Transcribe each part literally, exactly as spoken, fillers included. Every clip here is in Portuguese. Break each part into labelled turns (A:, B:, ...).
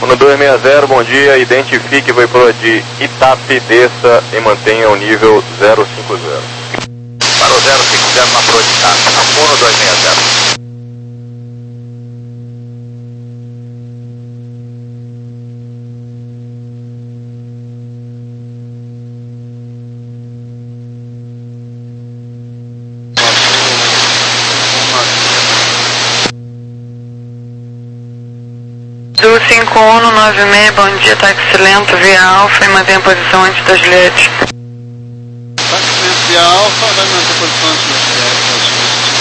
A: um dois seis zero, bom dia, identifique voador de Itape, desça e mantenha o nível zero cinco zero.
B: Para o zero cinco zero na proa de Itape, um dois seis zero.
C: Sul cinco um nove seis, bom dia, táxi lento via Alfa e mantém a posição antes da Juliette.
D: Táxi lento via Alfa, vai manter a posição antes da Juliette.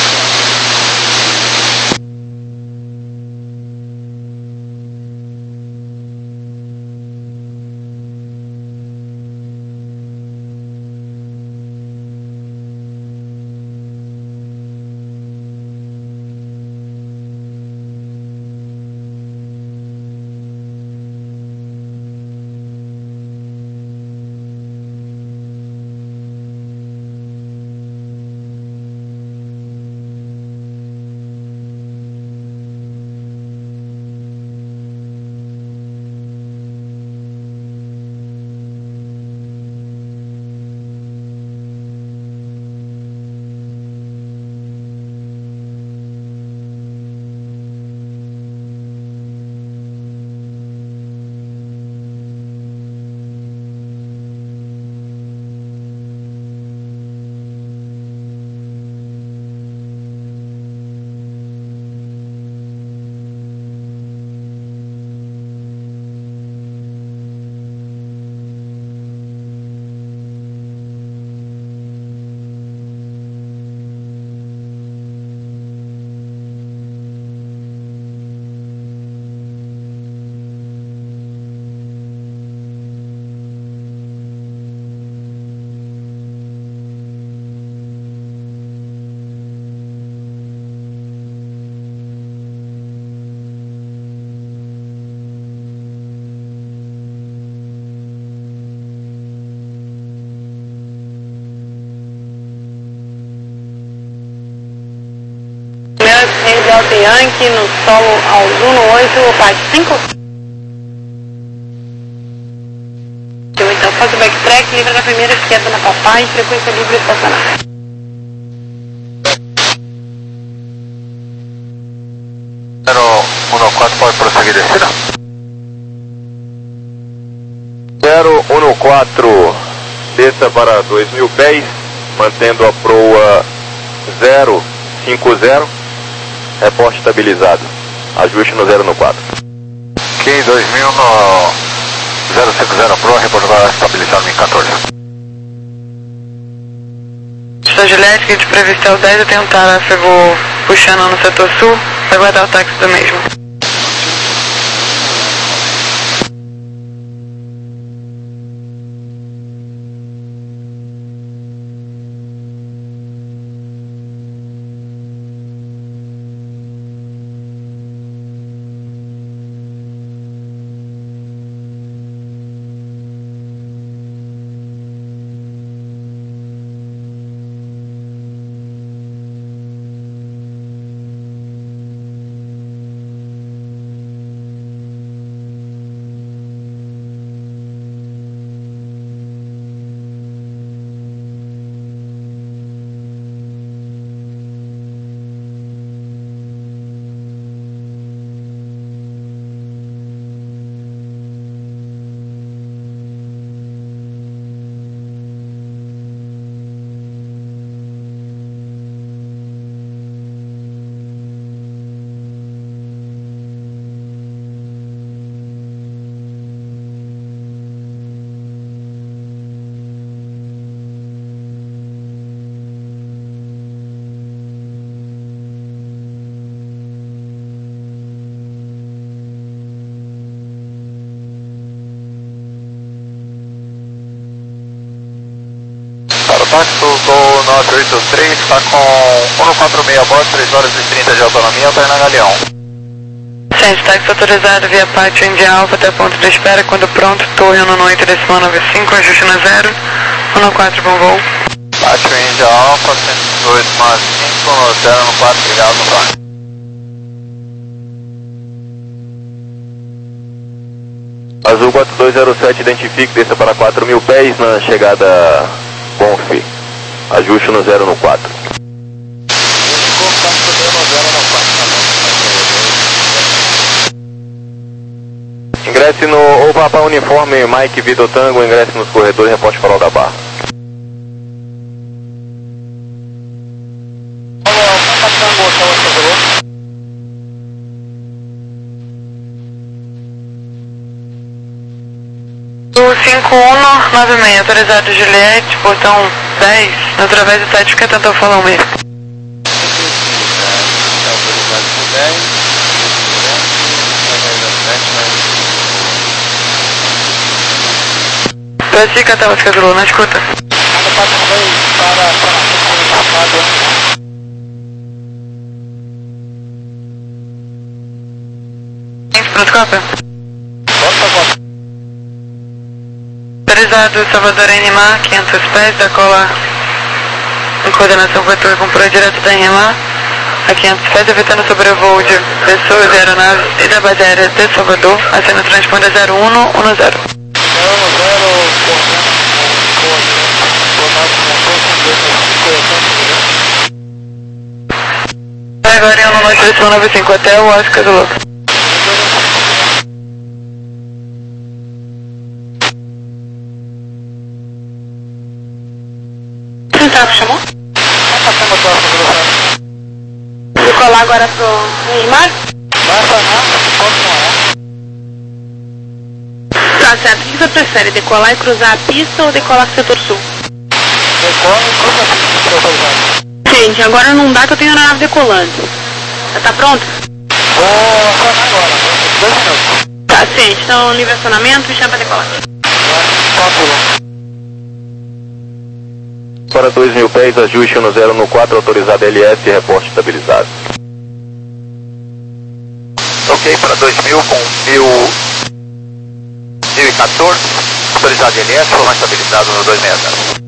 C: Delta Yankee no solo ao Juno oito, parte cinco. Então faz o backtrack, livre na primeira esquerda na papai, frequência livre estacionar.
B: zero um quatro pode prosseguir descida?
A: zero um quatro, desça para dois mil pés, mantendo a proa zero cinco zero. Reporte estabilizado. Ajuste no zero quatro.
B: Ok, dois mil no zero cinco zero Pro, reporte estabilizado em quatorze.
C: Está Juliette, que de previsão dez, eu tenho um tráfego puxando no setor sul, vai guardar o táxi do mesmo.
B: Táxi Gol nove oito três, está com um quatro seis a bordo, três horas e trinta de autonomia, está na Galeão.
C: Centro, táxi autorizado via pátio India Alfa até ponto de espera, quando pronto, torre um oito decimal nove cinco, ajuste na zero, um quatro, bom voo.
B: Pátio India Alfa, cento e dezoito mais cinco, no zero quatro, obrigado, no
A: Azul quatro dois zero sete, identifique, desça para quatro mil pés na chegada Conf. Ajuste no zero no quatro. Ingresse no ou Papa Uniforme Mike Vitor Tango, ingresse nos corredores e reporte farol da barra.
C: cinco um nove seis, autorizado Juliette, portão dez, na través do site que tentou falar o mesmo. Classifica até o schedule, na escuta. Pronto, cópia. Autorizado Salvador N M A, quinhentos pés, decola em coordenação vetor com proa direto da N M A a quinhentos pés, evitando sobrevoo de pessoas e aeronaves e da base aérea de Salvador, acendo transponder zero um um zero. Agora em um nove três nove cinco até o Oscar do Louco.
E: Central chamou? Decolar agora pro Neymar? Tá certo, o que você prefere? Decolar e cruzar a pista ou decolar pro setor sul?
B: Decola e cruza a pista, autorizado.
E: Gente, agora não dá que eu tenho a nave decolando. Já tá pronto?
B: Vou acionar agora, dois minutos.
E: Tá, gente, então livre acionamento e chama pra decolar.
A: Para dois mil pés, ajuste no zero no quatro, autorizado L S e reporte estabilizado.
B: Ok, para dois mil com mil e quatorze, autorizado L S, foi mais estabilizado no dois seis zero.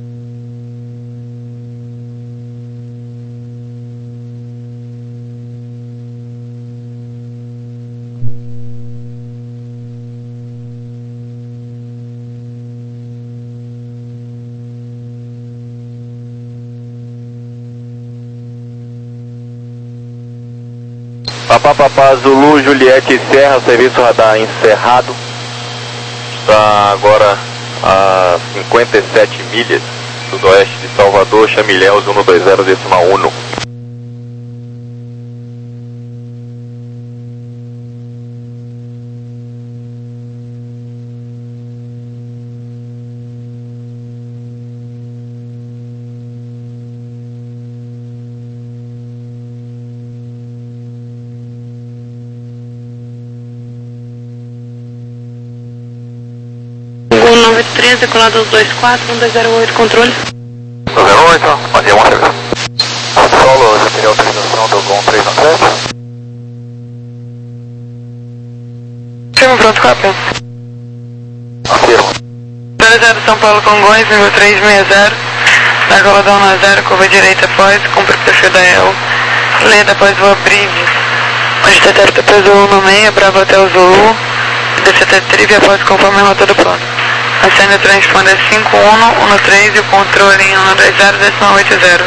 A: Papá Papá Zulu Juliette Serra, serviço radar encerrado. Está agora a cinquenta e sete milhas sudoeste de Salvador, Chamilhéus cento e vinte decimal um.
E: nove três, decolado dois quatro, um dois zero oito, controle.
B: dois zero oito, fazia uma serviço. Solo, já teria autorização do Gol três um sete.
C: Firme, pronto, cópia.
B: Afirma.
C: Autorizado São Paulo Congonhas, nível três seis zero, na coladão na zero, curva direita após, cumpre o perfil da E L. Leda após voa Bride, onde detecta peso um no meio, Bravo até o Zulu, D C T Triv após conforme a rota do plano. Acende o transponder cinco um um três e o controle em um dois zero decimal oito zero.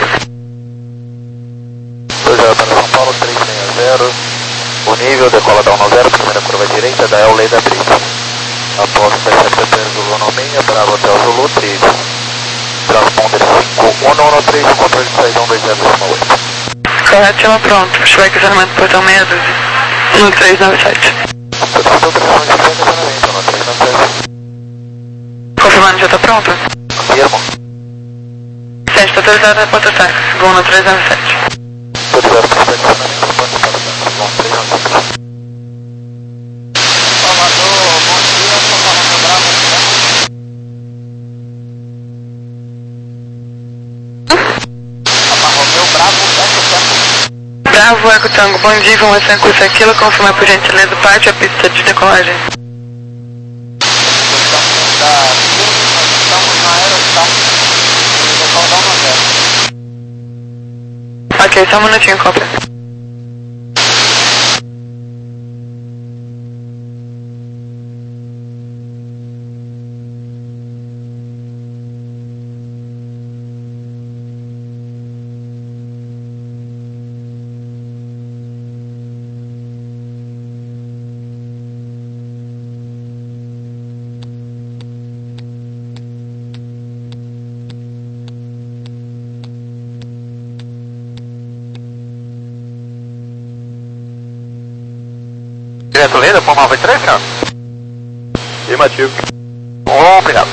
B: dois zero para São Paulo, três seis zero. O nível decola da um zero, primeira curva direita da E L Leda Bride. Após intercepta peso no meio, Bravo até o Zulu, três. Transponder cinco um um três, o controle de saída um dois zero decimal oito.
C: Correto, chama pronto. Pushback acionamento portão meia dúzia. um três nove sete.
B: Autorização de estacionamento no três nove sete.
C: Confirmando, já está pronto?
B: Afirma.
C: sete, está autorizado a porta táxi. Gol no três nove sete.
B: Autorizado para estacionamento no ponto para o Gol três nove sete. Salvador, bom dia, sou Salvador Bravo. Romeu Bravo, Eco Tango.
C: Bravo, Eco Tango, bom dia, informação com isso aquilo, confirmar por gentileza parte a pista de decolagem.
B: Estamos da estamos na aerostação do local da um zero.
C: Ok, só um minutinho, cópia.
B: direto Leda, por nove três, senhor?
A: Afirmativo.
B: Obrigado.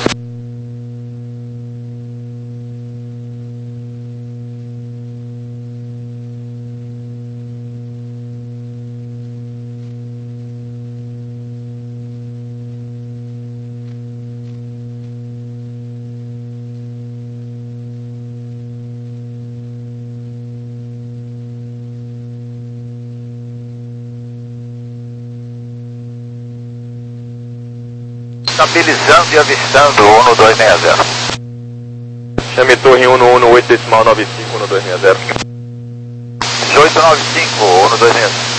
B: Estabilizando e avistando o um dois seis zero.
A: Chame torre um um oito decimal nove cinco um dois seis zero.
B: oito nove cinco, um dois seis zero.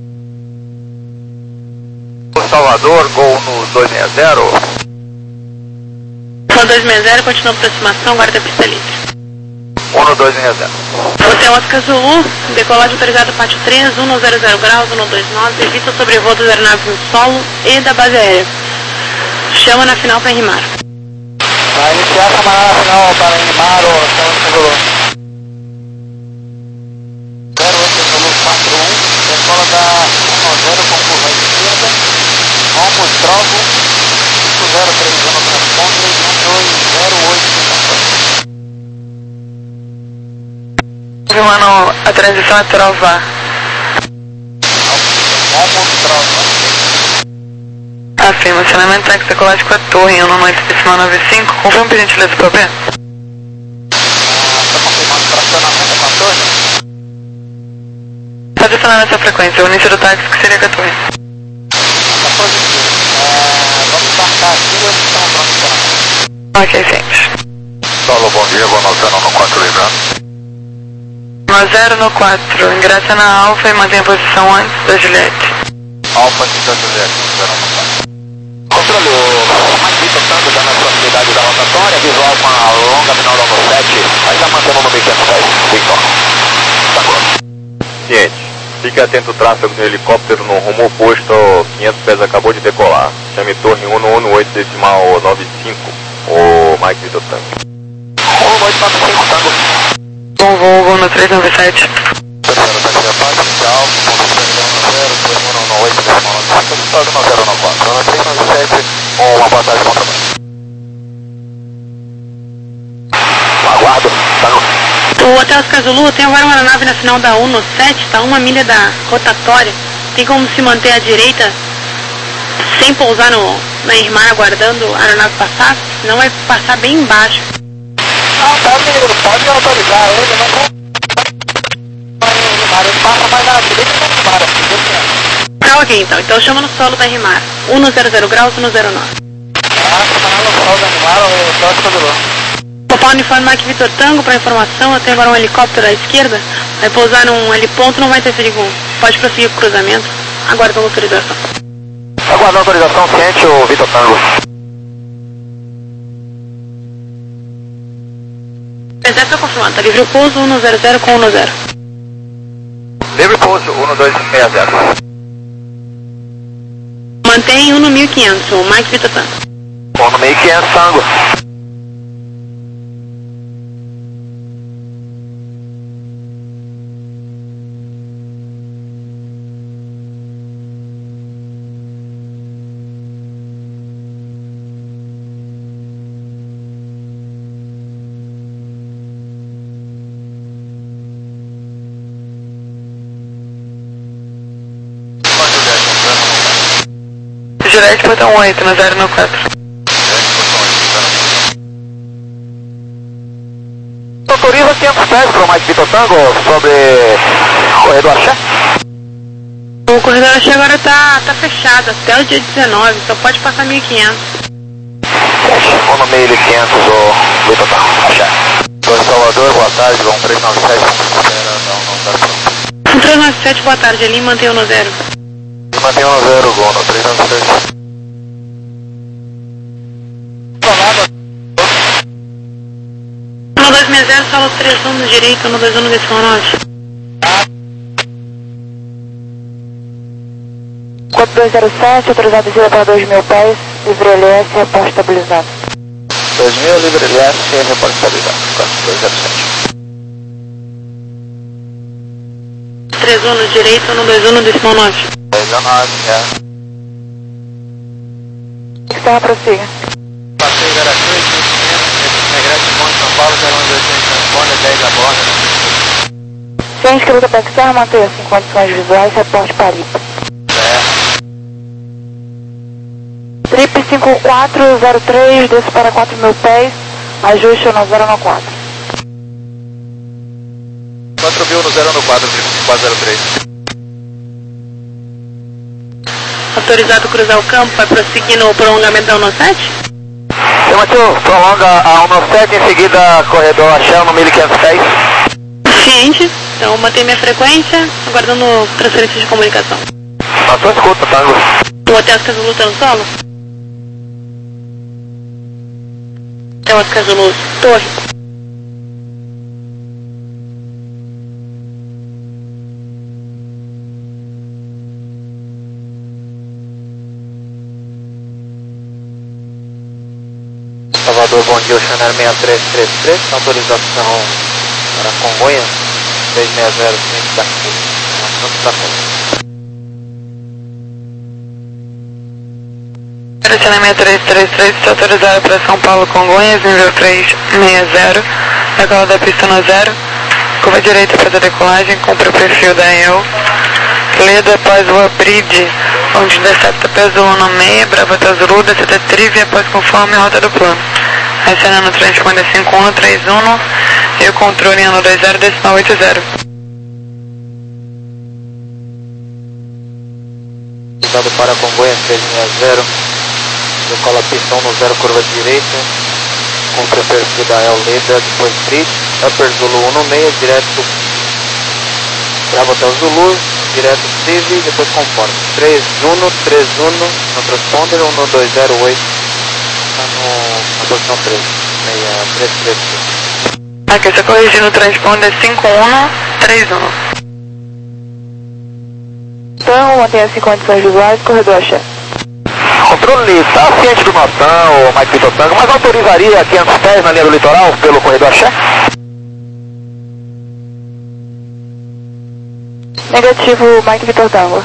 B: Salvador, gol no dois seis zero.
E: um dois seis zero, continua a aproximação, guarda a pista livre.
B: um dois seis zero.
E: Hotel Oscar Zulu, decolagem autorizada pátio três, um zero zero graus, um dois nove, evita o sobrevoo das aeronaves no solo e da base aérea. Chama na final para rimar.
B: Vai iniciar a chamada na final para rimar o Hotel Oscar Zulu. zero oito Zulu quatro um, decola da um zero com curva à esquerda, rumo Trovo, cinco zero três um no transponder, um dois zero oito de São
C: Mano, a transição é Trovar.
B: Rumo Trovo.
C: Afirma, acionamento táxi decolagem com a torre um oito decimal nove cinco, confirma por gentileza para o P.
B: Está confirmando para acionamento com a torre?
C: Pode acionar essa frequência, o início do táxi que seria com a torre.
B: Está positivo. É, vamos marcar aqui e eles estão prontos para.
C: Ok, ciente.
B: Solo, bom dia, vou nove zero no quatro lembrando.
C: nove zero no quatro, ingressa na Alfa e mantém a posição antes da Juliette.
B: Alfa de da Juliette, zero no quatro. Controle, o Mike tocando já na proximidade da rotatória, visual com a longa final da sete, ainda mantemos no mil quinhentos dez, Victor. Tá bom.
A: Ciente. Fique atento ao tráfego do helicóptero no rumo oposto ao quinhentos pés, acabou de decolar. Chame torre um um oito decimal nove cinco, o Mike Vitor Tango.
B: um oito nove cinco, Tango.
C: Bom voo, voo no três nove sete.
B: Terceiro taxi a paz, inicial, ponto zero um oito decimal nove cinco, estrada no zero nove quatro, no três nove sete, uma boa tarde, bom trabalho. Aguardo, Tango.
E: O Hotel Oscar Zulu tem agora uma aeronave na final da um no sete, está uma milha da rotatória. Tem como se manter à direita sem pousar no, na Irmar aguardando a aeronave passar? Senão vai passar bem embaixo.
B: Não, pode, pode autorizar ele, não vou. Ele passa mais na direita e não para.
E: Tá ok então, então chama no solo da Irmar. um zero zero graus, um zero nove.
B: Ah, chamar no solo da Irmar, o Oscar Zulu.
E: Popar uniforme Mike Vitor Tango, para informação, eu tenho agora um helicóptero à esquerda, vai pousar num heliponto, não vai ter perigo. Pode prosseguir o cruzamento, aguardando autorização.
B: Aguardando autorização, ciente o Vitor Tango.
E: Exército confirmado, tá livre o pouso, um zero zero com um zero.
B: Livre pouso, um dois seis zero.
E: Mantém um no mil e quinhentos, o Mike Vitor Tango.
B: um no mil e quinhentos, Tango.
C: Juliette, botão oito, no zero no quatro.
B: Autoriza quinhentos pés para o Mike Vitor Tango sobre corredor Axé.
E: O corredor Axé agora tá, tá fechado até o dia dezenove, só pode passar mil e quinhentos.
B: um no mil e quinhentos, o Vitor Tango, Axé. dois Salvador, boa tarde, vão três nove sete.
E: um três nove sete, boa tarde, ali mantém o no zero.
B: Mantém um zero, gol no três nove sete.
E: um dois seis zero, solo três um no direito, um dois um no decimal nove.
F: quatro dois zero sete, autorizado a descida para dois mil pés, livre L S, reporte estabilizado.
B: dois mil, livre L S, reporte estabilizado. quatro dois zero sete.
E: três um no direito, um dois um no decimal nove.
B: dez a nove, já.
F: Serra, prossiga.
B: Passei Veracruz, Negrete, Monte São Paulo, zero um dois seis, transponder, dez a borda.
F: Ciente que o Quebec Serra mantenha-se em condições visuais, reporte Paripa.
B: Certo.
F: Trip cinco quatro zero três, desce para quatro mil pés, ajuste no zero no quatro.
B: quatro mil no zero no quatro, Trip cinco quatro zero três.
E: Autorizado cruzar o campo, vai prosseguir no prolongamento da um sete?
B: Matheus, prolonga a um sete, em seguida corredor Axel no mil e quinhentos pés.
E: Ciente, então mantém minha frequência, aguardando transferência de comunicação.
B: Passou, escuta, Tango.
E: O Hotel Oscar Zulu tá no solo? Hotel Oscar Zulu, torre.
B: Salvador, bom dia, o Chanel seis três três três, autorização para Congonhas, seis seis zero, frente da Santa Fe.
C: Direcionamento três três três, está autorizado para São Paulo, Congonhas, nível três seis zero, decola da pista no zero, curva direita para a decolagem, cumpre o perfil da E L, Leda após o Abrid, onde intercepta peso um no seis, Bravo Hotel Zulu, descida trivia após conforme a rota do plano. Acionando o transponder cinco um três um e o controle ano dois zero, decimal oito zero.
B: Cuidado para Congonhas, seis seis zero, decola pista um no zero, curva direita, cumpre o perfil da E L Leda, depois Bridge, Upper Zulu um no seis, direto Bravo Hotel Zulu, direto Civi, depois conforme. três um, três um, no transponder, um dois zero oito, está na posição três, seis três três três.
C: Aqui, está corrigindo o transponder cinco um três um.
F: Então, mantenha-se em condições visuais, corredor Axé.
B: Controle, está ciente do Notan, o Mike Vitor Tango, mas autorizaria quinhentos pés na linha do litoral pelo corredor Axé?
F: Negativo, Mike Vitor Tango.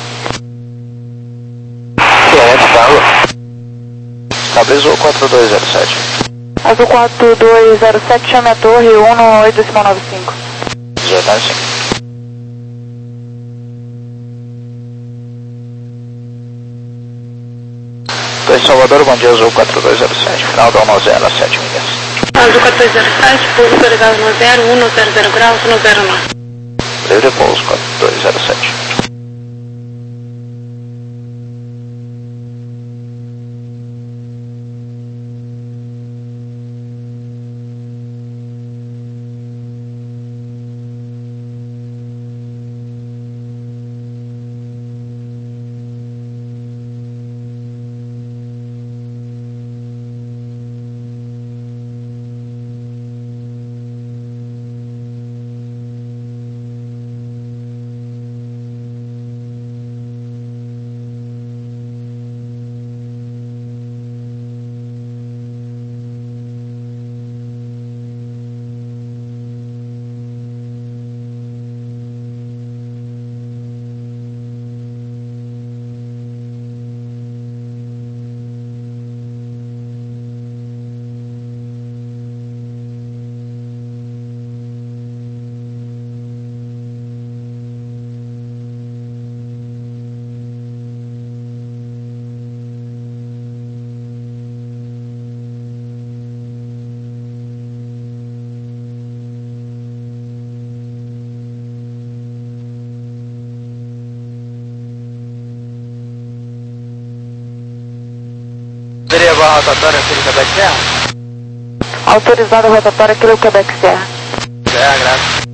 B: Ciente, Tango. Estabilizou quatro dois zero sete.
F: Azul quatro dois zero sete, chame a torre um no oito decimal nove cinco.
B: dezenove cinco. Torre Salvador, bom dia, Azul quatro dois zero sete, final da um zero, sete milhas.
E: Azul quatro dois zero sete, pouso autorizado no zero, um no zero zero graus, no zero nove.
B: Livre pouso quatro dois zero sete. Seria a barra rotatória aqui no Quebec Serra?
F: Autorizado rotatório aqui no Quebec Serra.
B: É, graças.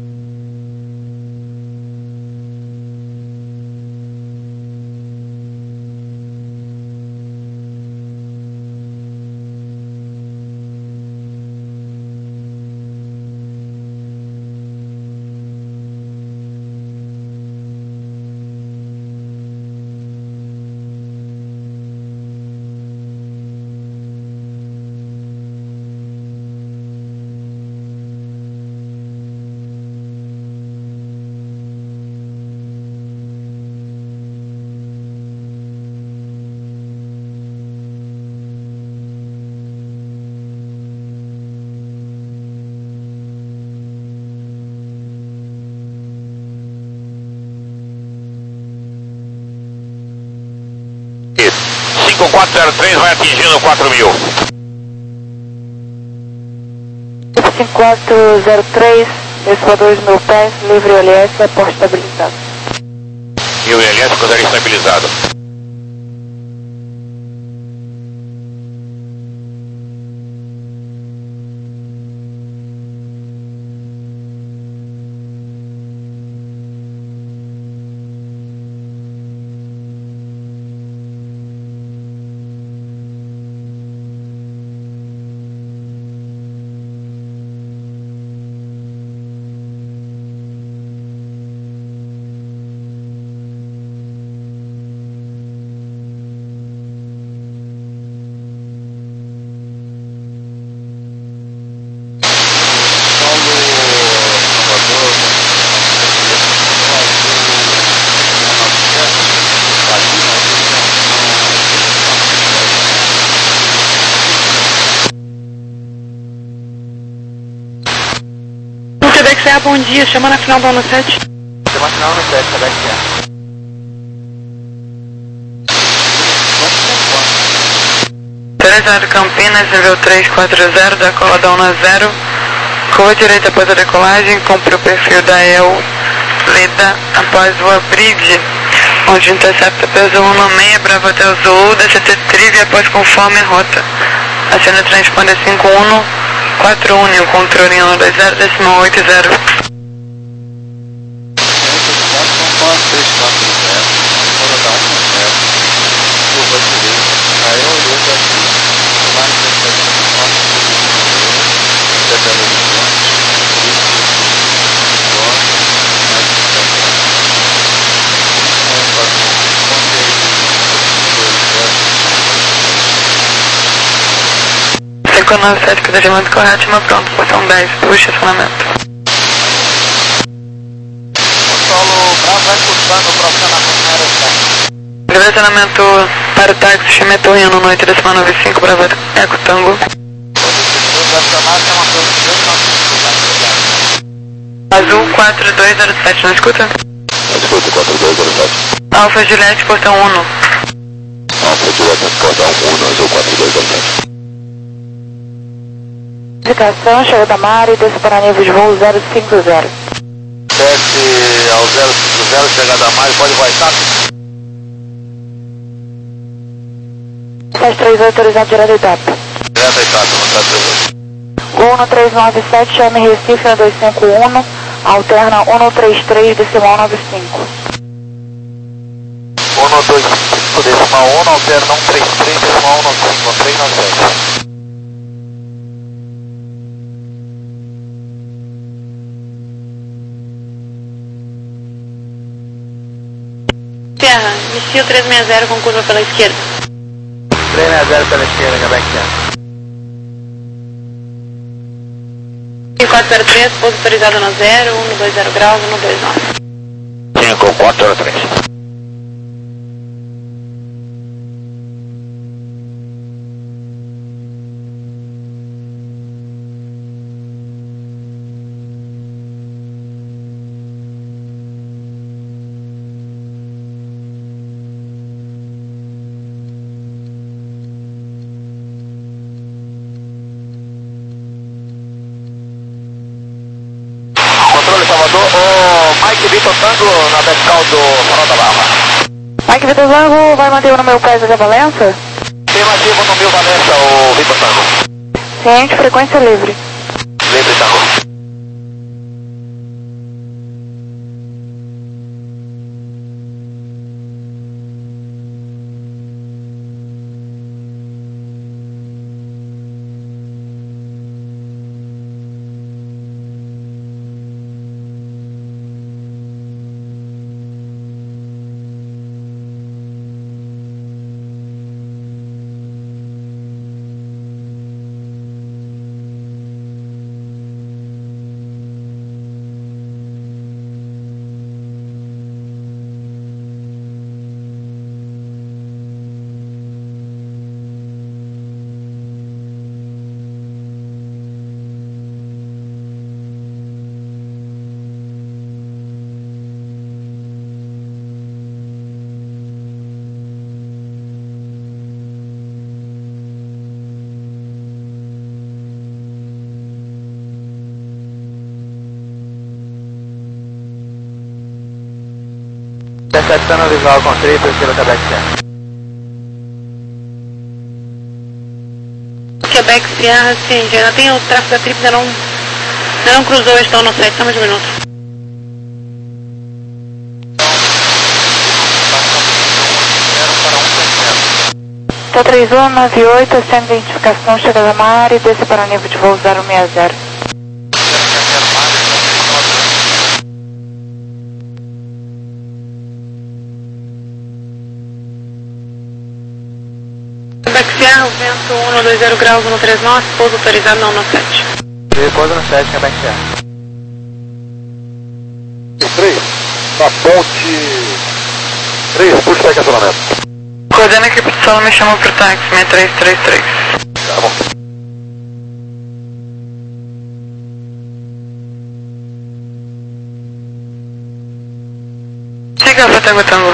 G: com quatro zero três, vai atingindo quatro mil.
F: cinco quatro zero três, desce para dois mil pés, livre L S, aporte estabilizado.
G: E o L S consegue estabilizado.
E: Quebec Serra, bom dia, chama na final do ano sete.
B: Chama na final do sete, Quebec Serra.
C: três zero Campinas, nível três quatro zero, decola da Una zero, curva direita após a decolagem, cumpre o perfil da E L Leda após o Bridge, onde intercepta peso um no meio, Bravo Hotel Zulu, D C T Trivia após conforme rota. Acena transponder cinco um quatro um, controle em um dois zero, decimal oito zero.
D: três quatro zero, fora da um zero, curva direita, a E L Leda aqui, mais dezessete quatro de Belo Horizonte,
C: cinco nove sete, cruzamento correto, chama pronto, portão dez, puxa estacionamento.
B: Solo Bravo vai cursando para o Canal
C: Direcionamento para o táxi, chame Torriano, noite, decimal nove cinco, Bravo Eco Tango. Azul quatro dois zero sete, não escuta?
G: Não escuta, quatro dois zero sete.
C: Alfa Juliette, portão um.
G: Alfa Juliette, portão um, azul quatro dois zero sete.
F: Indicação, chegou da Mari, desce para nível de voo zero cinco zero.
B: Desce ao zero cinco zero, chegada a mais, pode voar,
F: sete três oito, autorizado direto etapa.
B: Direto a etapa, não está três.
F: Gol no três nove sete, chame Recife no dois cinco um, alterna um três três, decimal nove cinco.
B: um dois cinco, decimal um, alterna um três três, decimal um nove cinco, três nove sete.
E: Terra, inicia o três seis zero com curva pela esquerda.
B: três seis zero pela esquerda, Quebec Serra.
E: quatro zero três, pouso autorizado na zero, um dois zero graus, um dois nove.
G: cinco quatro zero três.
B: Controle Salvador, o Mike Vitor Tango na vertical do Farol da Barra.
F: Mike Vitor Zango, vai manter o número Pés da Valença?
B: Afirmativo no Mil Valença, o Vitor Tango.
F: Ciente, frequência livre.
B: Livre Tango. Recepção visual com triplo, estilo Quebec Sierra.
E: Quebec Sierra, sim, ainda tem o tráfego da trip, ainda não, ainda não cruzou o estão no sete, só mais um minuto.
F: T três um nove oito, sem identificação, chega da mar e desce para o nível de voo zero seis zero.
E: Quebec Sierra, vento um dois zero graus, um três nove, pouso autorizado não no sete.
B: Pouso no sete, Quebec Sierra.
G: três, na ponte três, puxa o estacionamento.
C: Coordena aqui pro solo, me chama pro táxi, seis três três três.
G: Tá bom.
C: Siga Alfa Tango Tango.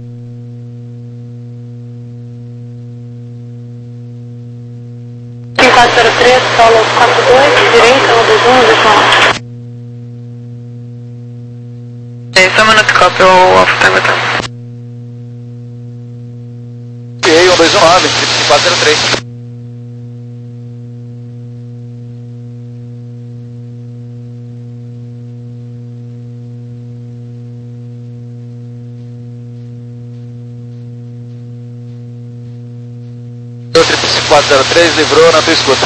E: cinco quatro zero três, solo quatro dois, direita, um dois um, deixa lá.
C: É, só um minuto, copy o Alfa Tango Tango.
G: E um dois um nove, cinco quatro zero três. cinco quatro zero três, livrou na tua escuta.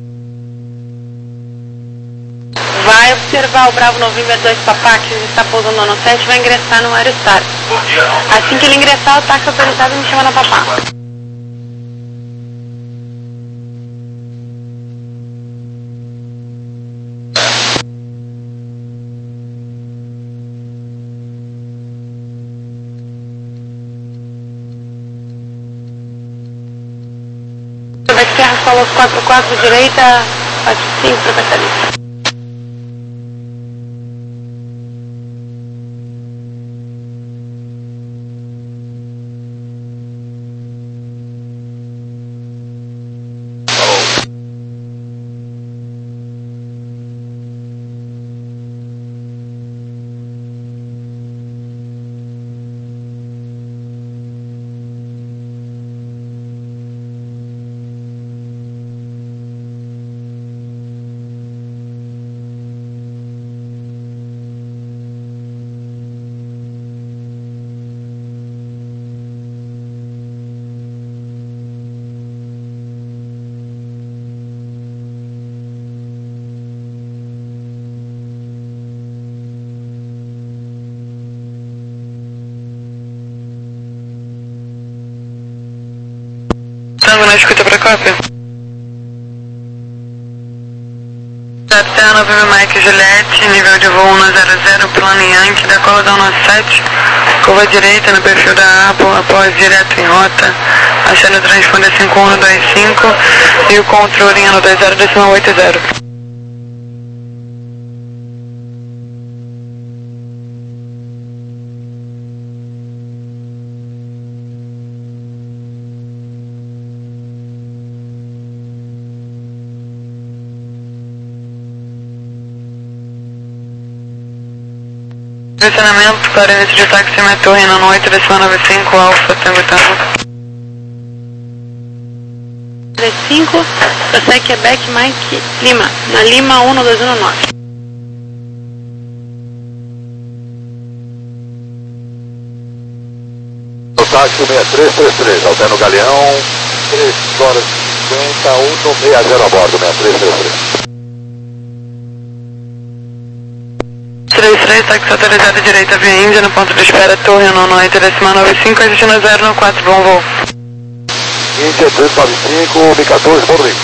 E: Vai observar o Bravo November dois Papá, que está pousando no sete, vai ingressar no Aerostar. Assim que ele ingressar, o táxi autorizado me chama na Papá. Quebec Sierra, solo quatro quatro, direita, quatro cinco para Catarina.
C: Tango na escuta pra cópia. Terra November Mike Juliette, nível de voo um zero zero, plano Yankee, da cola da um sete, curva direita no perfil da Apple, após direto em rota, achando o transponder cinco um dois cinco e o controle em ano dois zero decimal oito zero. Direcionamento para início de táxi minha torre no oito decimal nove cinco, Alfa Tango Tango.
E: cinco, prossegue Quebec Mike Lima, na Lima um dois um nove.
G: No táxi seis três três três, alterno Galeão, três horas e cinquenta, um seis zero a bordo, seis três três três.
C: três três, táxi autorizado direita via Índia, no ponto de espera, torre no oito decimal nove cinco, adiciona zero no quatro, bom voo.
G: Índia dois nove cinco, M quatorze, bom domingo.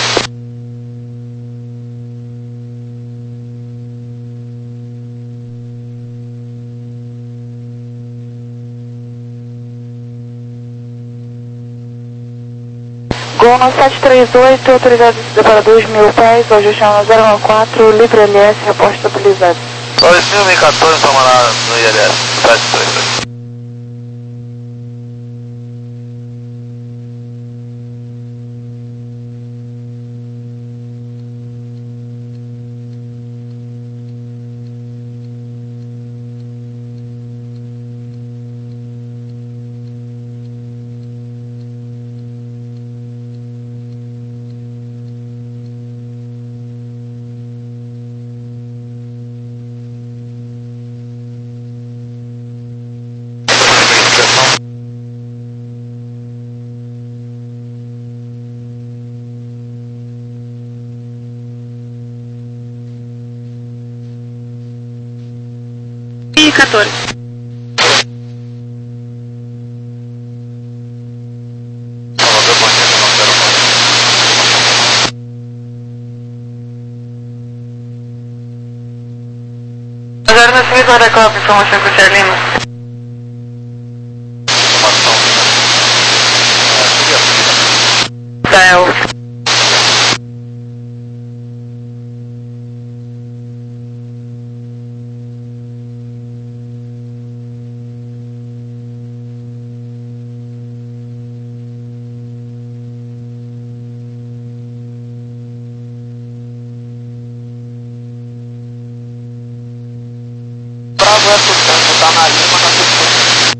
F: Gol no sete três oito, autorizado para dois mil pés, ajuste no zero um quatro, livre L S, reposto estabilizado.
B: dois mil e quatorze, toma lá no I L S, sete três três.
E: quatorze.
C: zero na subida da Copa, informação com o Sr. Lima. Da E L.
B: Bravo é Cutango, tá na Lima, na sequência.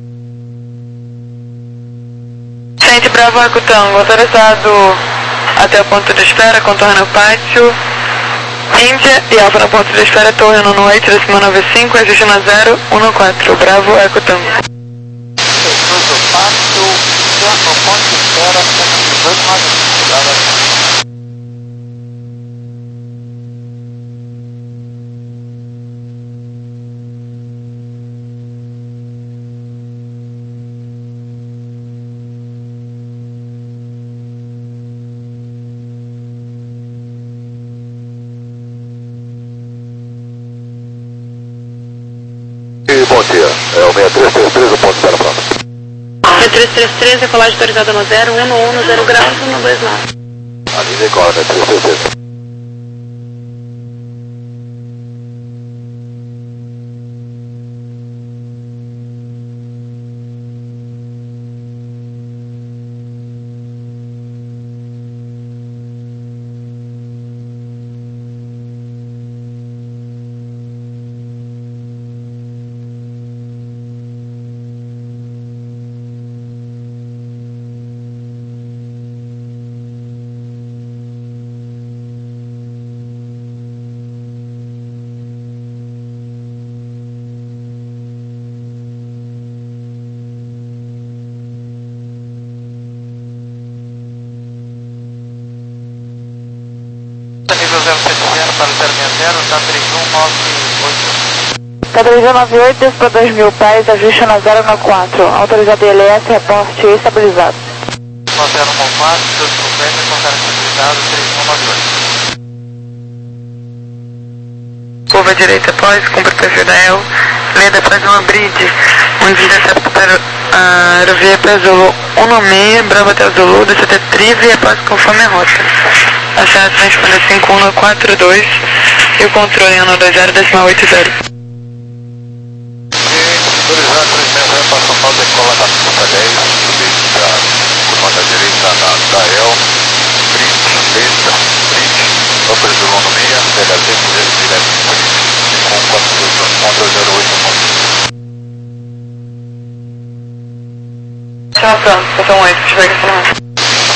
C: Gente, Bravo Arcutango, autorizado até o ponto de espera, contorno o pátio. Índia e Alfa no ponto de espera, torre no noite, décima nove cinco, ajuste na zero um quatro, Bravo Arcutango.
B: Cruza o pátio, Índia no ponto de espera, dezoito nove cinco, Bravo.
G: Bom dia, é o seis três três três, o ponto zero pronto.
E: seis três três três, decolagem autorizada no zero, um no um, no zero graus, um no dois nove.
G: Ali decola, seis três três três.
B: Nível zero sete zero para o zero seis zero, tá três um nove oito.
F: Tá três um nove oito, desce para dois mil pés, ajuste na zero um quatro. Autorizado I L S, reporte estabilizado.
B: zero um quatro, dois mil pés, reportar estabilizado, três um nove oito.
C: Curva direita após, cumpre o perfil da E L. Leda após uma bridge, um deserto para a aerovia para Zulu um no seis, Bravo até Zulu, D C T Trive e após conforme a rota. Achat transponder cinco um quatro dois e o controle ano dois zero decimal oito zero.
G: Autorizado três seis zero para São Paulo, decola da pista dez, subir para curva da direita na, da E L, bridge, lenta, bridge, upper do Lono meia, D H Z, direto, direto, bridge, cinco um quatro dois zero oito um.
C: Chama pronto, estação oito, deixa eu ver aqui na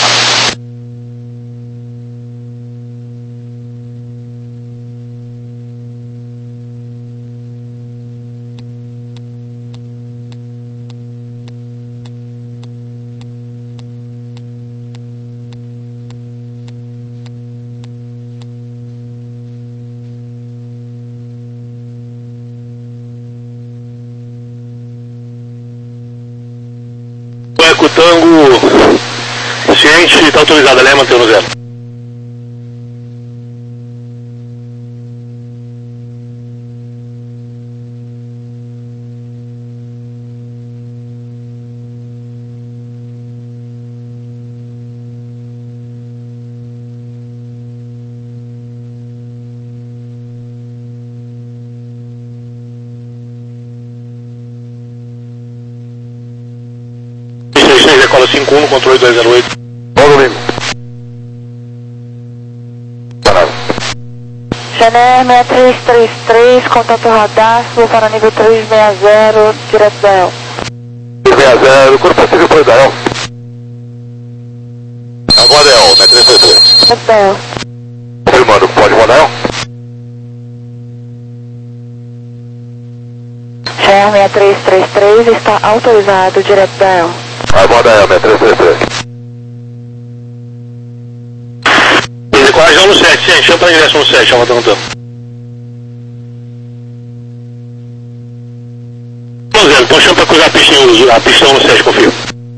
H: Tango ciente, está autorizado, Lema, mantendo zero. Decola cinco um no controle dois zero oito.
G: Bom domingo. Parado.
F: Jané seis três três três, contato radar, suba para nível três seis zero, direto da E L.
G: três seis zero, corpo possível foi da E L. Agora é E L, seis três três três.
F: Direto da E L.
G: Confirmando, pode rodar E L?
F: Jané seis três três três está autorizado, direto da E L.
G: Vai rodar E L, seis três três três.
H: Decolagem no sete, gente, chama para ingresso no sete, chama tanto. Então chama para cruzar a pista em uso, a pista um no sete, confio.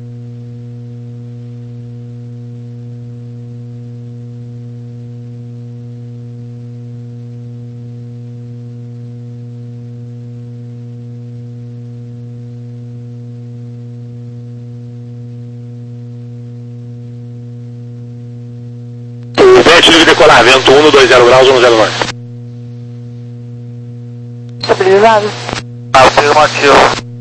H: Vento livre decolar, vento um no dois zero graus, um zero nove.
F: Estabilizado.
B: Afirmativo.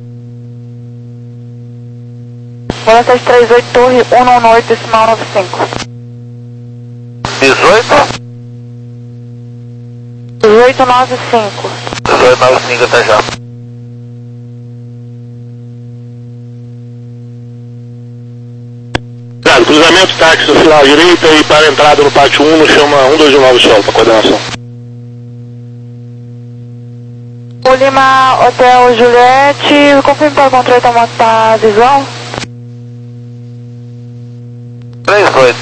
F: Bola sete três oito, torre um nove oito, decimal nove cinco.
B: dezoito?
F: dezoito nove cinco.
B: dezoito nove cinco até já.
H: Claro, cruzamento, táxi no final direita e para a entrada no pátio um no chama um dois um nove solo para coordenação.
F: O Lima Hotel Juliette, confirme para o controle da moto tá visual?
B: três oito.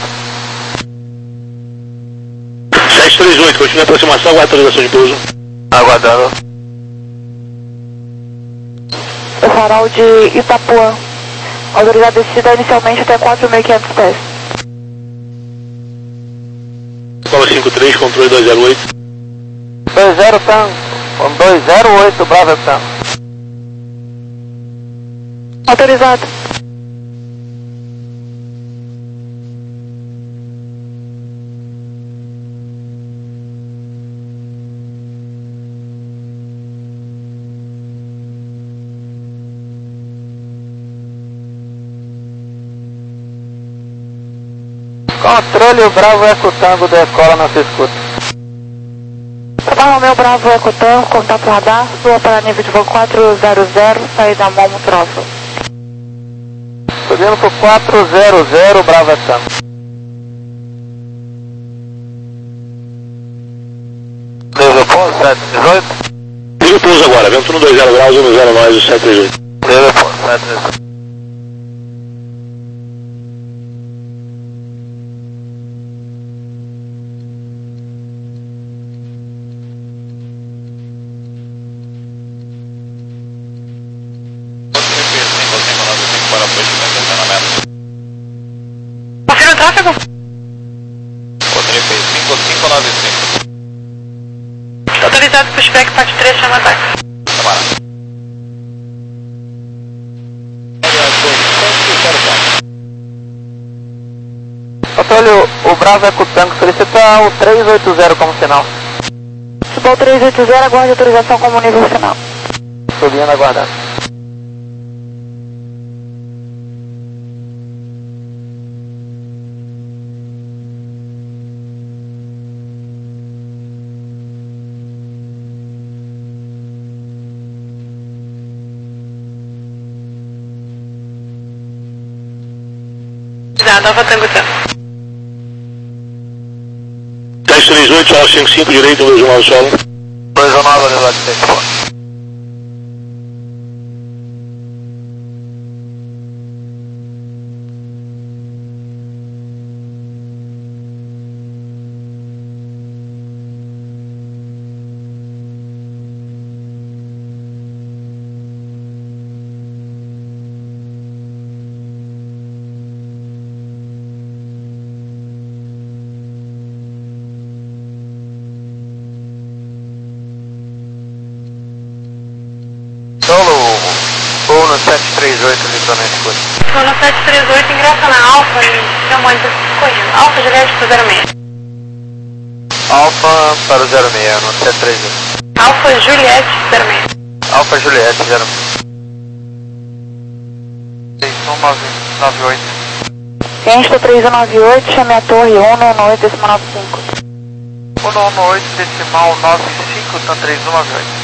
H: sete três oito, continua a aproximação, aguarda a atualização de pouso.
B: Aguardando.
F: O farol de Itapuã. Autorizado descida inicialmente até quatro mil e quinhentos pés.
H: Cola cinco três, controle dois zero oito.
B: dois zero Tango. dois zero oito, Bravo Tango.
F: Autorizado.
B: Controle, o Bravo Eco Tango decola na sua escuta.
F: Barra Romeu Bravo Eco Tango, contato radar, sua para nível de voo quatro zero zero, saída Momo Trofo.
B: Subindo pro quatro zero zero, Bravo Eco Tango. Nível ponto sete dezoito.
H: Liga o pouso agora, vento no dois zero graus, um zero nove, sete três oito.
B: Nível ponto sete dezoito.
C: Confira o tráfego?
G: Tripei cinco cinco nove cinco.
C: Autorizado para o spec, parte três, chama ataque.
B: Controle, o, o Bravo Eco Tango solicita o três oito zero como sinal.
F: Subou três oito zero, aguarde autorização como nível final.
B: Subindo, aguardando.
C: Nova Tango Tango.
H: sete três oito, solo cinco cinco, direito, um dois um nove solo.
B: dois um nove, elevado de tempo. Solo uno sete três oito, litramente escuro.
C: Sono sete três oito, ingressa na Alfa e chama antes corrigindo. Alfa Juliette para zero seis.
B: Alfa para o zero seis, no sete três oito.
C: Alfa Juliette zero seis.
B: Alfa Juliette zero seis. três um nove oito.
F: Insta três um nove oito, chame a torre um nove oito, decimal nove cinco.
B: um nove oito, decimal nove cinco, então três um nove oito.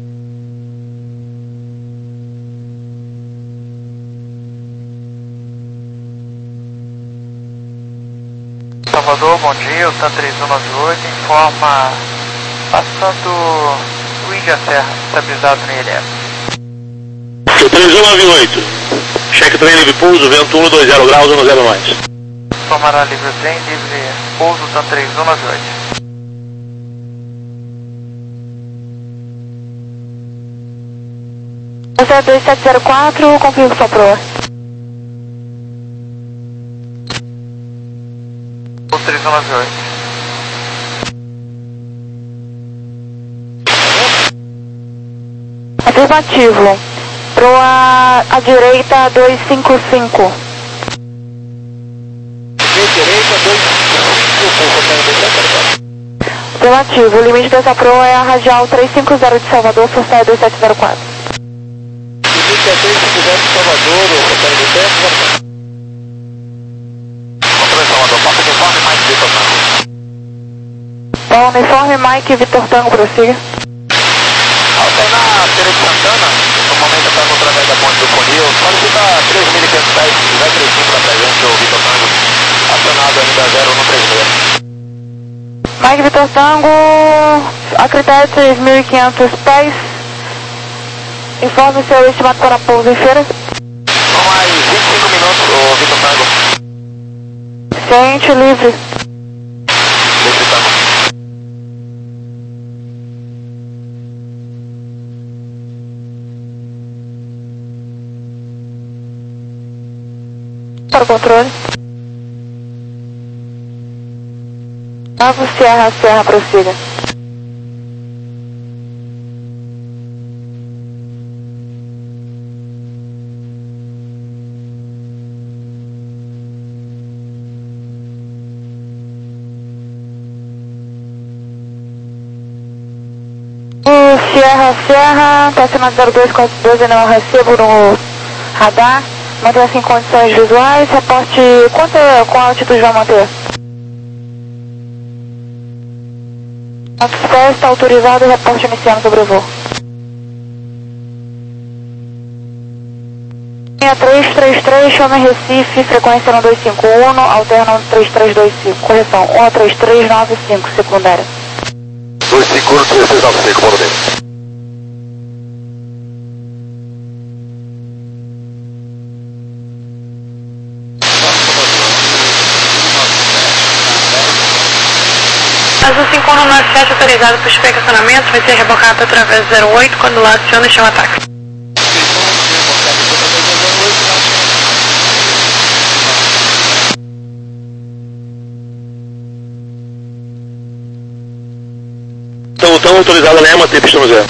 B: Salvador, bom dia, o TAM três um nove oito informa passando o Ilha Serra, estabilizado no I L S.
H: três um nove oito, cheque trem livre pouso, vento um dois zero graus, um zero mais.
B: Informará livre trem, livre pouso, TAM três um nove oito.
F: Você dois sete zero quatro, confirma sua proa.
B: três nove oito.
F: Afirmativo. Proa à direita dois cinco cinco.
H: Direita, dois cinco cinco.
F: Afirmativo. O limite dessa proa é a radial trezentos e cinquenta de Salvador, Forçada dois sete zero quatro.
H: Limite é trezentos e cinquenta de Salvador, Forçada dois sete zero quatro.
B: Controle Salvador, passa de uniforme, Mike Vitor Tango.
F: Bom, uniforme Mike Vitor Tango, prossiga.
B: Alta aí na Feira de Santana, no momento eu pego através da ponte do Funil, solicita três mil e quinhentos pés, se tiver três cinco para presente, o Vitor Tango, acionado ainda zero no três seis.
F: Mike Vitor Tango, a critério três mil e quinhentos pés. Informe seu estimado para pouso em feira.
B: São mais vinte e cinco minutos, o Vitor Tango.
F: Ciente, livre.
B: Livre Tango.
F: Para o controle. Bravo Sierra, Sierra, prossiga. O Sierra, Sierra, tá acima de zero dois quatro dois, não recebo no radar. Mantenha-se em condições visuais, reporte quanto, qual altitude vai manter? Nosso pé está autorizado, reporte iniciando sobre o voo. Linha três três três, chama Recife, frequência um dois cinco um, alterna um três três dois cinco, correção, um três três nove cinco, secundária.
G: dois cinco um, três seis nove cinco, mano dele.
C: Azul cinco um nove sete autorizado para estacionamento, vai ser rebocado através do zero oito, quando lá aciona e chama ataque.
H: Então, estão autorizados a manter pistão zero.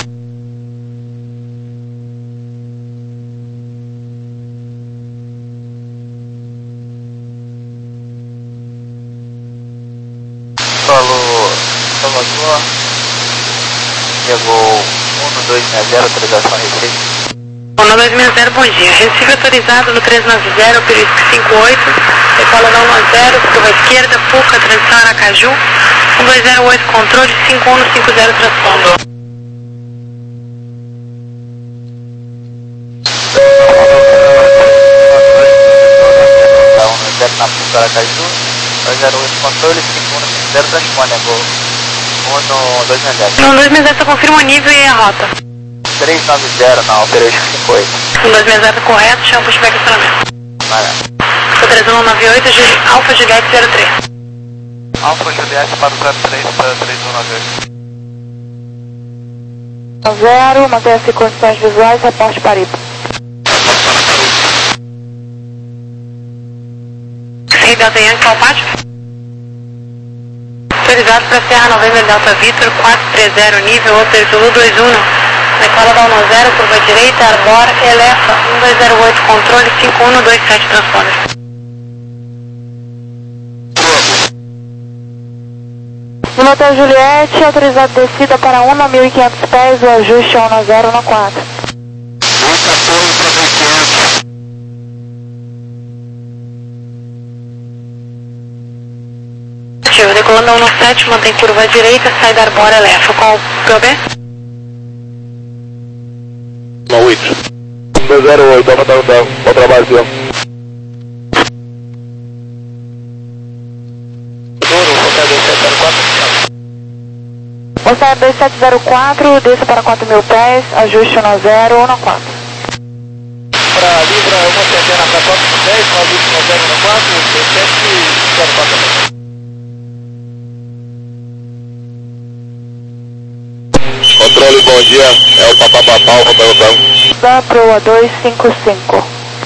B: Falou Salvador, chegou um dois seis zero, autorização Recife.
C: um dois seis zero, bom dia. Recife autorizado no três nove zero, período cinco oito, decola da um zero, curva esquerda, Puca, transição Aracaju, um dois zero oito, controle, cinco um cinco zero, transpondo.
B: um zero na Puca, Aracaju, dois zero oito, controle, cinco um cinco zero, transpone, um dois seis zero.
C: um dois seis zero, só confirma o nível e a rota.
B: três nove zero na Operation cinco oito.
C: um dois seis zero, correto, chama pushback estacionamento.
B: Maravilha.
C: três um nove oito, Alfa Juliette zero três.
B: Alfa Juliette para o zero três para três um nove oito.
F: Zero, mantenha-se em condições visuais, reporte Paripa.
C: Rei Delta Yankee, Palpate. Autorizado para Serra Novembro Delta Vitor, quatro três zero, nível Hotel Zulu dois um. Decola da um zero, curva direita, arbora, eleva, um dois zero oito, controle, cinco um dois sete, transponder.
F: No Hotel Juliette, autorizado descida para um mil e quinhentos pés, o ajuste é um zero um quatro.
C: Ativo, decolando um sete, mantém curva direita, sai da arbora, eleva. Qual o P O B?
H: Não, oito. um zero oito, vamos dar um trabalho aqui, ó.
F: Você dois sete zero quatro, desça para quatro mil pés, ajuste um zero um quatro.
B: Para Libra, uma centena para quatro dez, ajuste um zero um quatro, sete zero quatro.
G: Controle
H: Controle, bom dia. É o Papapapá, Alfa Tango.
F: Da proa dois cinco cinco.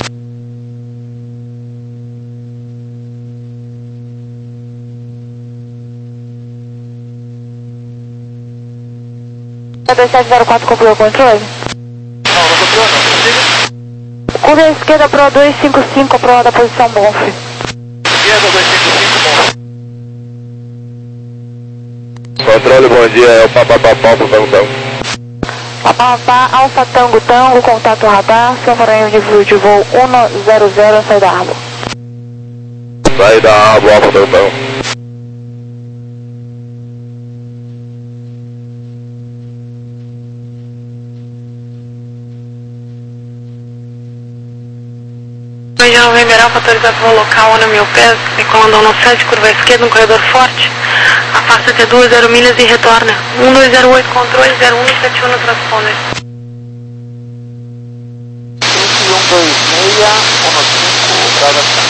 F: dois sete zero quatro concluiu o controle?
B: Não, não concluiu não.
F: Curva à esquerda, proa dois cinco cinco, proa da posição Bonf.
B: Esquerda dois cinco cinco, bom.
A: Controle, bom dia, é o Papapapá, Alfa Tango Tango.
F: Papapá, Alfa Tango Tango, contato radar, São Maranhão de voo de voo um zero zero, sai da água.
A: Sai da água, Alfa Tango Tango.
C: Região November Alfa, autorizado voo local, Ana Mil Pés, decolando no sete, curva à esquerda, um corredor forte, afasta até duas zero milhas e retorna. um dois zero oito, controle, zero um sete um no transponder.
B: um dois seis, um cinco, Brava.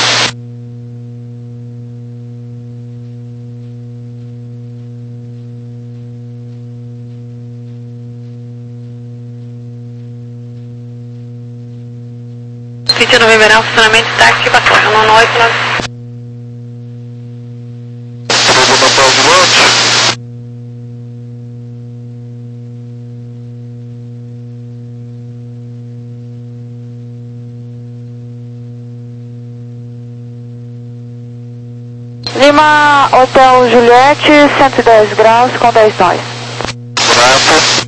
C: Sítio November Alfa, estacionamento e táxi, ativação, Nono oito nove.
G: Vou botar o volante.
F: Lima, Hotel Juliette, cento e dez graus, com dez nós.
G: Bravo.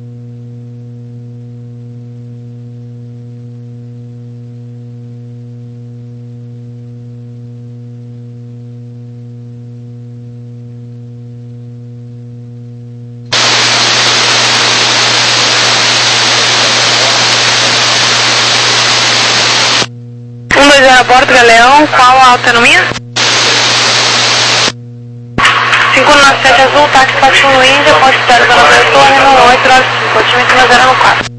C: um dois zero a bordo, Galeão, qual a autonomia? cinco nove sete azul, táxi quatro um no Índia, ponte zero zero dois, torre no oito nove cinco, otimista no zero no quatro.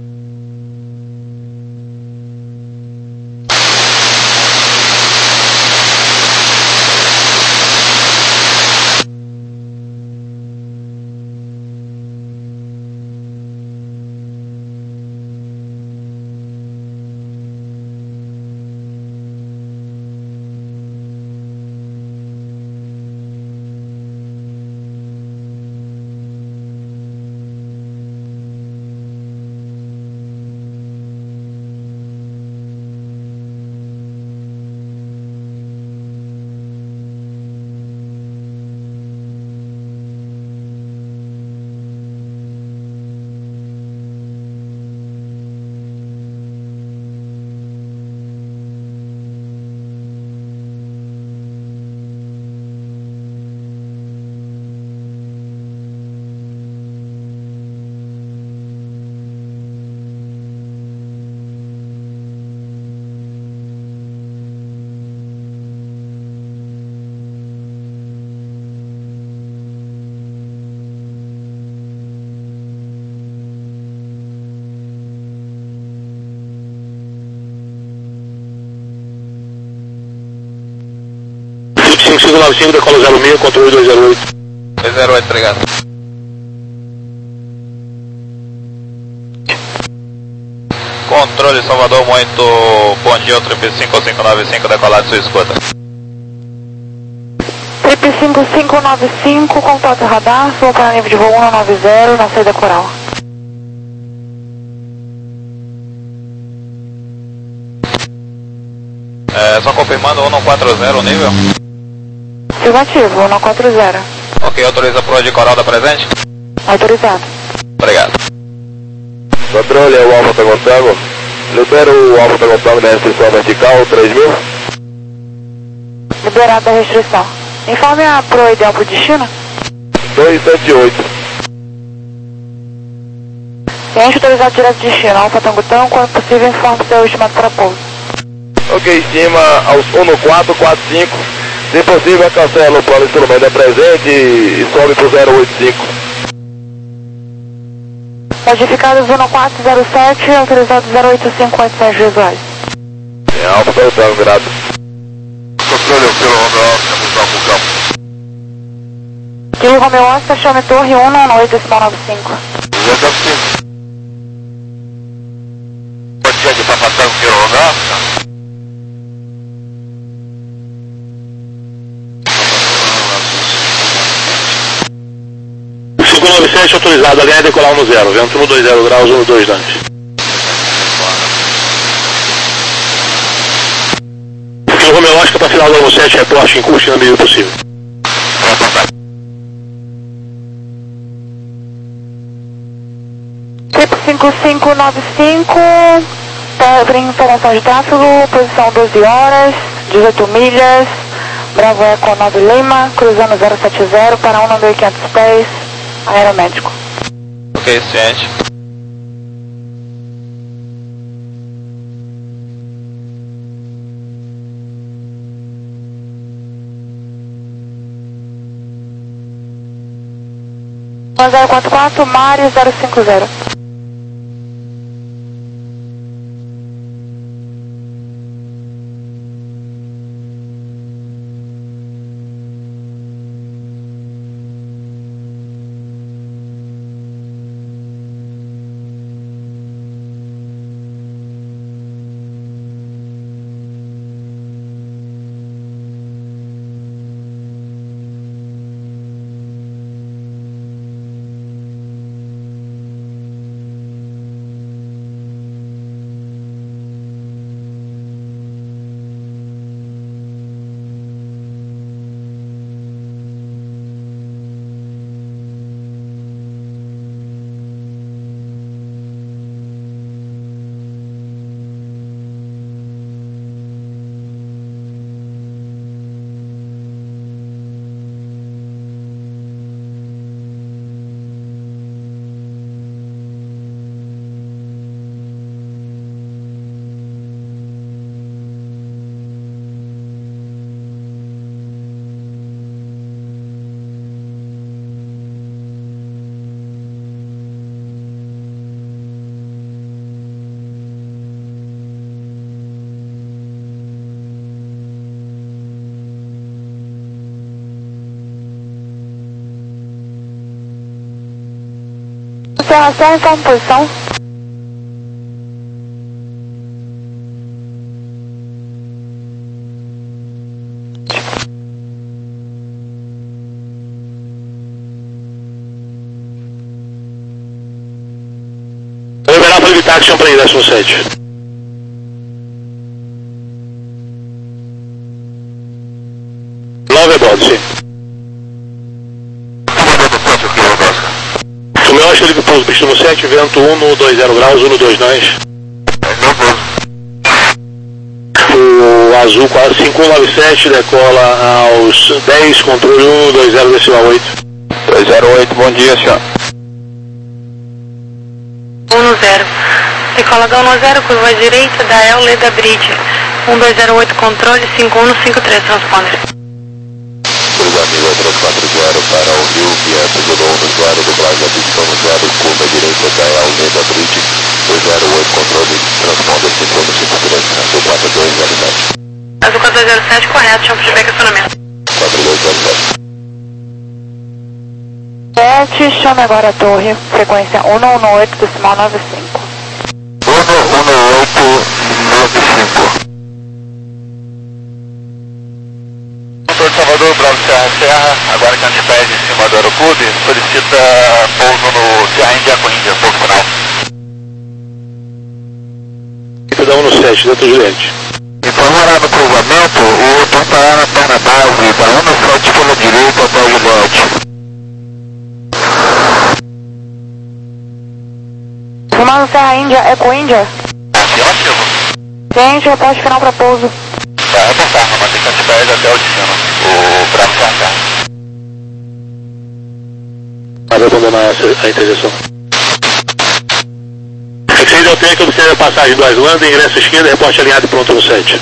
H: cinco cinco nove cinco, decola zero seis, controle dois zero oito.
B: dois zero oito, obrigado. Controle Salvador, muito bom dia, o trip cinco cinco nove cinco, decolado sua escuta.
F: Trip cinco cinco nove cinco, contato radar, sua para nível de voo um nove zero, na saída coral.
B: É, só confirmando, um quatro zero o nível.
F: Afirmativo, um quatro zero.
B: Ok, autoriza a proa de coral da presente?
F: Autorizado.
B: Obrigado.
A: Controle, é o Alfa Tango Tango. Libera o Alfa Tango Tango na restrição vertical, três mil.
F: Liberado a restrição. Informe a proa ideal para o destino.
A: dois sete oito.
F: Ciente autorizado direto de destino, Alfa Tango Tango, quando possível informe seu estimado para pouso.
A: Ok, estima aos um quatro quatro cinco. Se possível, cancela o plano de instrumento é presente e, e sobe para o zero oito cinco.
F: Modificados um quatro zero sete, autorizado zero oito cinco, condições visuais.
A: É Alfa Tango Tango, virado.
G: Controle, pelo Romeo Oscar, buscar o campo.
F: Kilo Romeo Oscar, chame Torre um nove oito, decimal nove cinco.
G: Eu devo ter. Pode ser para passar o quilômetro.
H: cinco nove sete autorizado, a linha é decolar um zero, vento um dois zero graus, um dois Dante. Kilo Romeo Oscar para final do sete, reporte em curso na medida possível.
F: Tipo cinco cinco nove cinco, em operação de tráfego, posição doze horas, dezoito milhas, Bravo Eco nove Lima, cruzando zero sete zero para um mil e quinhentos pés, aeromédico.
D: Ok, ciente.
F: um zero quatro quatro, Mari zero cinco zero. Serra Serra, informa posição.
H: Vou liberar para evitar action para aí, décimo sete. nove a sim. Romeo Oscar, liga pouso, pista número sete, vento um dois zero graus, um dois nós. O azul cinco um nove sete decola aos dez, controle um dois zero decimal oito.
A: dois zero oito, bom dia, senhor.
E: um zero. Decola da um zero, curva à direita, da El Leda Bridge. um dois zero oito, controle cinco um cinco três, transponder.
A: Curva amigo três quatro zero para o Rio, viento do novo usuário do Brasil, atenção usuário, curva à direita da El Leda Bridge. dois zero oito, controle, transponder cinco um cinco três, azul quatro dois zero sete.
E: Azul quatro dois zero sete, correto, chama de feedback acionamento.
A: quatro dois zero sete.
F: sete, chame agora a torre, frequência um um oito, decimal nove cinco.
G: um um oito nove cinco. Motor de Salvador, Bravo Serra Serra, agora que a gente pede em cima do Aeroclube, solicita pouso no Serra Índia com Índia, pouso final.
H: Equipe da um no sete, dentro Juliette.
G: Informar no cruzamento, o Pantanal está na base, da um no sete pela direita até o Juliette.
F: Formando Serra Índia, Eco Índia.
G: Afirmativo.
F: Ciente, reporte final para pouso.
G: Vai reportar, mas tem que ativar ele até o destino, o Bravo Serra Serra.
H: Mas vai abandonar essa, a interdição. Excede ao tanque, observe a passagem do Islândia, ingresso esquerda, reporte alinhado pronto no sete.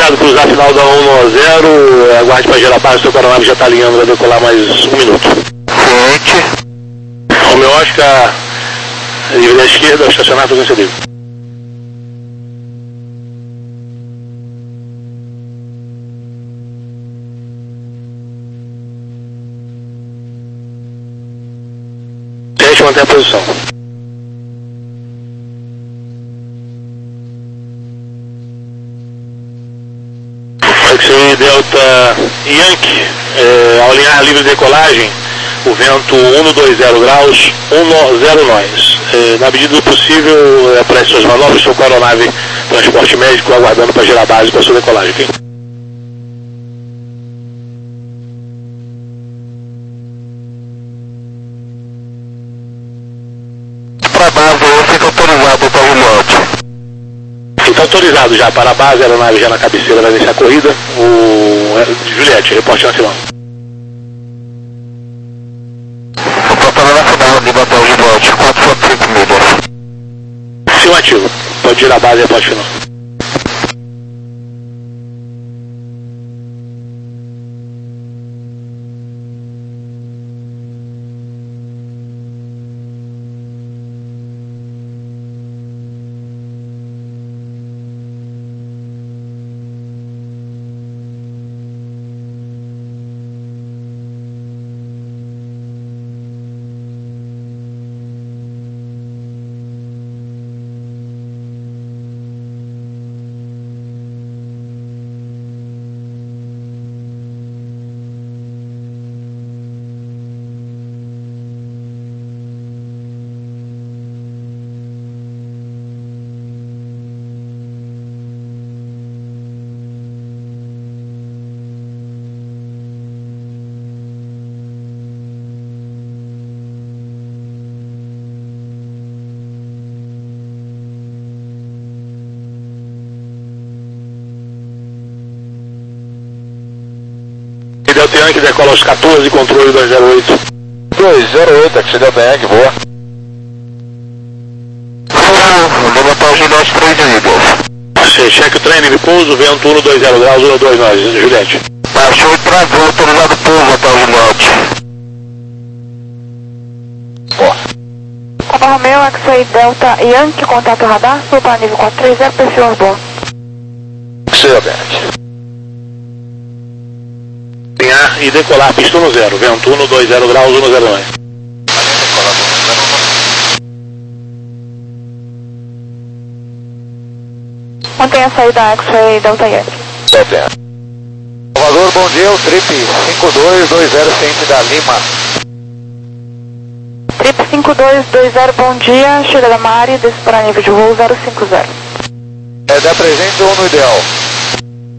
H: autorizado cruzar a final da um zero, aguarde para gerar base, seu aeronave já está alinhando, vai decolar mais um minuto.
G: Ciente.
H: Romeu Oscar, livre à esquerda, estacionar, frequência livre. Teste, mantém a posição. Taxi Delta Yankee, é, ao alinhar livre de decolagem, o vento um dois zero graus, um zero nós. É, na medida do possível, é, preste suas manobras, estou com a aeronave transporte médico aguardando para gerar base para sua decolagem, ok?
G: Para base, eu fico autorizado para o norte.
H: Está autorizado já para a base, a aeronave já na cabeceira vai iniciar a corrida. O Juliette, reporte nacional. Sim, ativo. Pode girar a base e a parte final. Delta Yankee decola aos quatorze, controle dois zero oito.
G: dois zero oito, aqui Delta Yankee, boa. Vou botar o Juliette três Eagles.
H: Você cheque o trem de pouso, vento um dois zero graus, um dois nós, Juliette.
G: Tá, show e travou, autorizado pouso, botar o Juliette.
F: Boa. Alfa Romeo, X-Ray Delta Yankee, contato radar, sul para nível quatro três zero, perfil Osborne.
G: X-Ray Delta Yankee.
H: Alinhar e decolar, pista no zero, vento um dois zero graus, um zero nove.
F: Mantenha a saída X-Ray Delta Yankee.
G: Delta Yankee. Salvador, bom dia, o Trip cinco dois dois zero ciente da Lima.
F: Trip cinco dois dois zero, bom dia, chega da Mari, desce para nível de voo zero cinco zero.
G: É, dá presente ou no ideal?